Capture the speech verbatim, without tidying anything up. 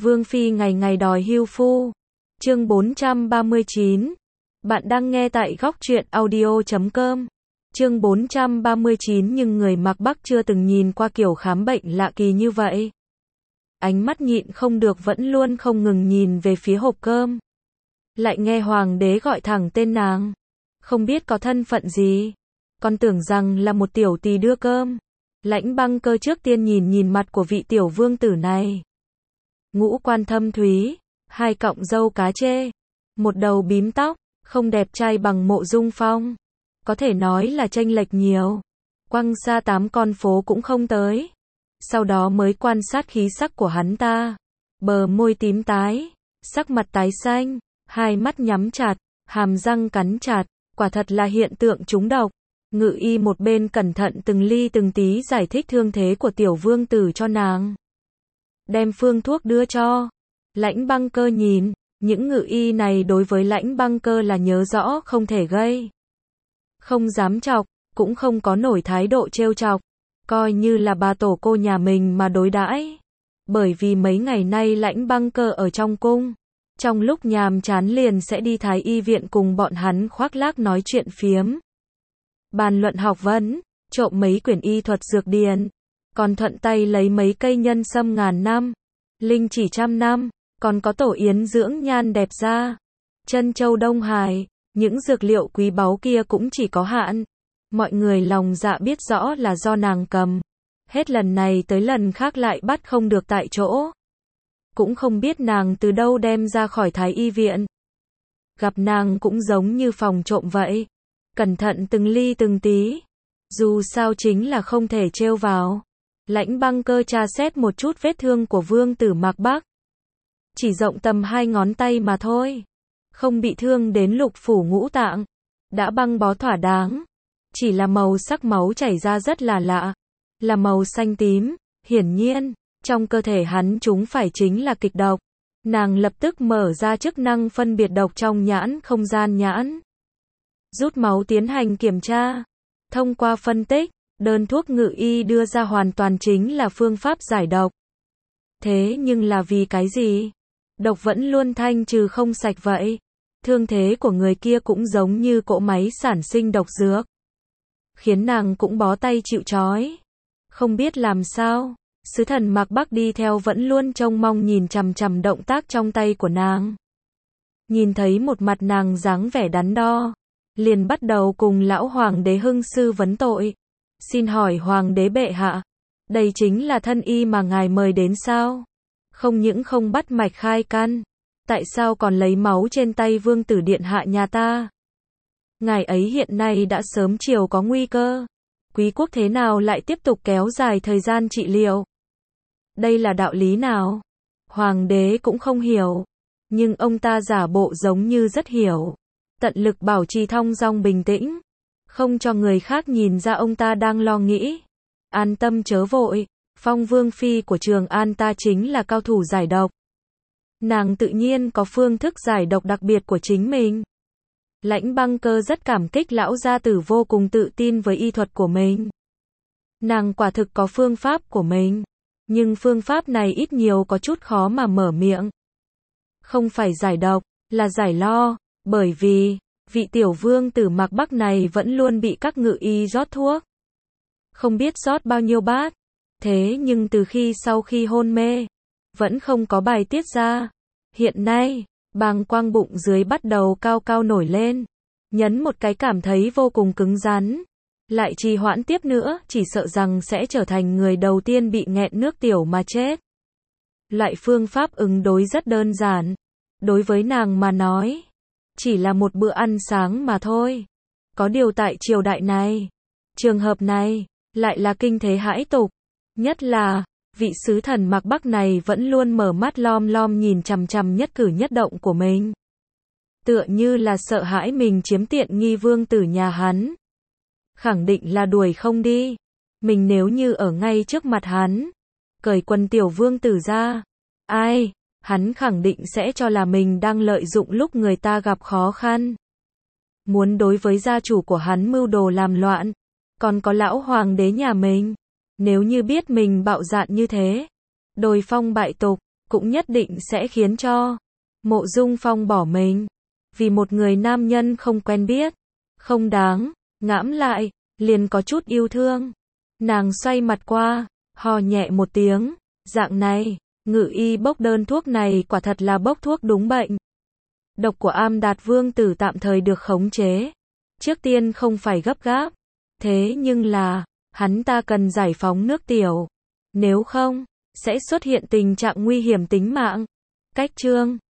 Vương Phi ngày ngày đòi hưu phu. Chương bốn trăm ba mươi chín. Bạn đang nghe tại góc truyện audio chấm com. Chương bốn trăm ba mươi chín. Nhưng người mặc Bắc chưa từng nhìn qua kiểu khám bệnh lạ kỳ như vậy. Ánh mắt nhịn không được vẫn luôn không ngừng nhìn về phía hộp cơm. Lại nghe hoàng đế gọi thẳng tên nàng. Không biết có thân phận gì. Còn tưởng rằng là một tiểu tỳ đưa cơm. Lãnh Băng Cơ trước tiên nhìn nhìn mặt của vị tiểu vương tử này. Ngũ quan thâm thúy, hai cọng râu cá chê, một đầu bím tóc, không đẹp trai bằng Mộ Dung Phong. Có thể nói là chênh lệch nhiều. Quăng xa tám con phố cũng không tới. Sau đó mới quan sát khí sắc của hắn ta. Bờ môi tím tái, sắc mặt tái xanh, hai mắt nhắm chặt, hàm răng cắn chặt, quả thật là hiện tượng trúng độc. Ngự y một bên cẩn thận từng ly từng tí giải thích thương thế của tiểu vương tử cho nàng. Đem phương thuốc đưa cho. Lãnh Băng Cơ nhìn, những ngự y này đối với Lãnh Băng Cơ là nhớ rõ không thể gây. Không dám chọc, cũng không có nổi thái độ trêu chọc, coi như là bà tổ cô nhà mình mà đối đãi. Bởi vì mấy ngày nay Lãnh Băng Cơ ở trong cung, trong lúc nhàm chán liền sẽ đi thái y viện cùng bọn hắn khoác lác nói chuyện phiếm. Bàn luận học vấn, trộm mấy quyển y thuật dược điển, còn thuận tay lấy mấy cây nhân sâm ngàn năm, linh chỉ trăm năm, còn có tổ yến dưỡng nhan đẹp da, chân châu Đông Hải, những dược liệu quý báu kia cũng chỉ có hạn. Mọi người lòng dạ biết rõ là do nàng cầm, hết lần này tới lần khác lại bắt không được tại chỗ. Cũng không biết nàng từ đâu đem ra khỏi thái y viện. Gặp nàng cũng giống như phòng trộm vậy. Cẩn thận từng ly từng tí. Dù sao chính là không thể trêu vào. Lãnh Băng Cơ tra xét một chút vết thương của vương tử Mạc Bắc. Chỉ rộng tầm hai ngón tay mà thôi. Không bị thương đến lục phủ ngũ tạng. Đã băng bó thỏa đáng. Chỉ là màu sắc máu chảy ra rất là lạ. Là màu xanh tím. Hiển nhiên, trong cơ thể hắn chúng phải chính là kịch độc. Nàng lập tức mở ra chức năng phân biệt độc trong nhãn không gian nhãn. Rút máu tiến hành kiểm tra. Thông qua phân tích, đơn thuốc ngự y đưa ra hoàn toàn chính là phương pháp giải độc. Thế nhưng là vì cái gì? Độc vẫn luôn thanh trừ không sạch vậy. Thương thế của người kia cũng giống như cỗ máy sản sinh độc dược. Khiến nàng cũng bó tay chịu trói. Không biết làm sao, sứ thần Mạc Bắc đi theo vẫn luôn trông mong nhìn chằm chằm động tác trong tay của nàng. Nhìn thấy một mặt nàng dáng vẻ đắn đo. Liền bắt đầu cùng lão hoàng đế hưng sư vấn tội. Xin hỏi hoàng đế bệ hạ, đây chính là thân y mà ngài mời đến sao? Không những không bắt mạch khai căn, tại sao còn lấy máu trên tay vương tử điện hạ nhà ta? Ngài ấy hiện nay đã sớm chiều có nguy cơ. Quý quốc thế nào lại tiếp tục kéo dài thời gian trị liệu? Đây là đạo lý nào? Hoàng đế cũng không hiểu. Nhưng ông ta giả bộ giống như rất hiểu. Tận lực bảo trì thong dong bình tĩnh. Không cho người khác nhìn ra ông ta đang lo nghĩ. An tâm chớ vội. Phong vương phi của Trường An ta chính là cao thủ giải độc. Nàng tự nhiên có phương thức giải độc đặc biệt của chính mình. Lãnh Băng Cơ rất cảm kích lão gia tử vô cùng tự tin với y thuật của mình. Nàng quả thực có phương pháp của mình. Nhưng phương pháp này ít nhiều có chút khó mà mở miệng. Không phải giải độc, là giải lo. Bởi vì, vị tiểu vương tử Mạc Bắc này vẫn luôn bị các ngự y rót thuốc. Không biết rót bao nhiêu bát. Thế nhưng từ khi sau khi hôn mê, vẫn không có bài tiết ra. Hiện nay, bàng quang bụng dưới bắt đầu cao cao nổi lên. Nhấn một cái cảm thấy vô cùng cứng rắn. Lại trì hoãn tiếp nữa, chỉ sợ rằng sẽ trở thành người đầu tiên bị nghẹn nước tiểu mà chết. Loại phương pháp ứng đối rất đơn giản. Đối với nàng mà nói, chỉ là một bữa ăn sáng mà thôi. Có điều tại triều đại này, trường hợp này, lại là kinh thế hãi tục. Nhất là, vị sứ thần Mạc Bắc này vẫn luôn mở mắt lom lom nhìn chằm chằm nhất cử nhất động của mình. Tựa như là sợ hãi mình chiếm tiện nghi vương tử nhà hắn. Khẳng định là đuổi không đi. Mình nếu như ở ngay trước mặt hắn, cởi quần tiểu vương tử ra. Ai? Hắn khẳng định sẽ cho là mình đang lợi dụng lúc người ta gặp khó khăn. Muốn đối với gia chủ của hắn mưu đồ làm loạn. Còn có lão hoàng đế nhà mình. Nếu như biết mình bạo dạn như thế, đồi phong bại tục, cũng nhất định sẽ khiến cho Mộ Dung Phong bỏ mình. Vì một người nam nhân không quen biết, không đáng, ngẫm lại, liền có chút yêu thương. Nàng xoay mặt qua, hò nhẹ một tiếng, dạng này, ngự y bốc đơn thuốc này quả thật là bốc thuốc đúng bệnh. Độc của Am Đạt Vương tử tạm thời được khống chế. Trước tiên không phải gấp gáp. Thế nhưng là, hắn ta cần giải phóng nước tiểu. Nếu không, sẽ xuất hiện tình trạng nguy hiểm tính mạng. Cách chương